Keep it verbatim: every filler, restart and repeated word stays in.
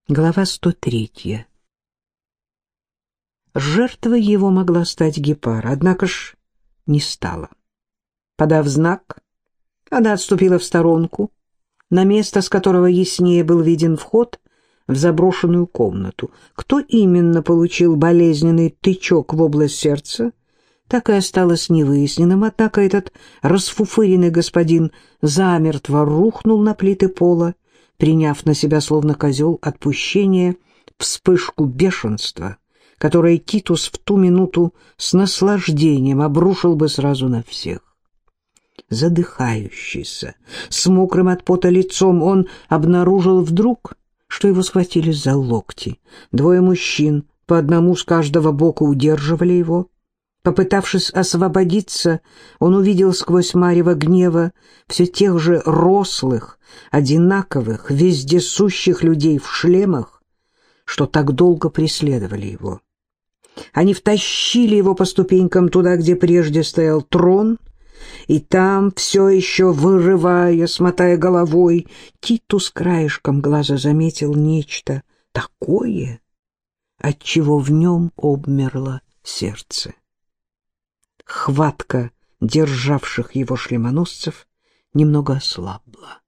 Глава сто третья. Жертвой его могла стать Гепара, однако ж не стала. Подав знак, она отступила в сторонку, на место, с которого яснее был виден вход в заброшенную комнату. Кто именно получил болезненный тычок в область сердца, так и осталось невыясненным, однако этот расфуфыренный господин замертво рухнул на плиты пола, приняв на себя, словно козел отпущения, вспышку бешенства, которое Титус в ту минуту с наслаждением обрушил бы сразу на всех. Задыхающийся, с мокрым от пота лицом, он обнаружил вдруг, что его схватили за локти. Двое мужчин, по одному с каждого бока, удерживали его. Попытавшись освободиться, он увидел сквозь марево гнева все тех же рослых, одинаковых, вездесущих людей в шлемах, что так долго преследовали его. Они втащили его по ступенькам туда, где прежде стоял трон, и там, все еще вырывая, смотая головой, Титус краешком глаза заметил нечто такое, отчего в нем обмерло сердце. Хватка державших его шлемоносцев немного ослабла.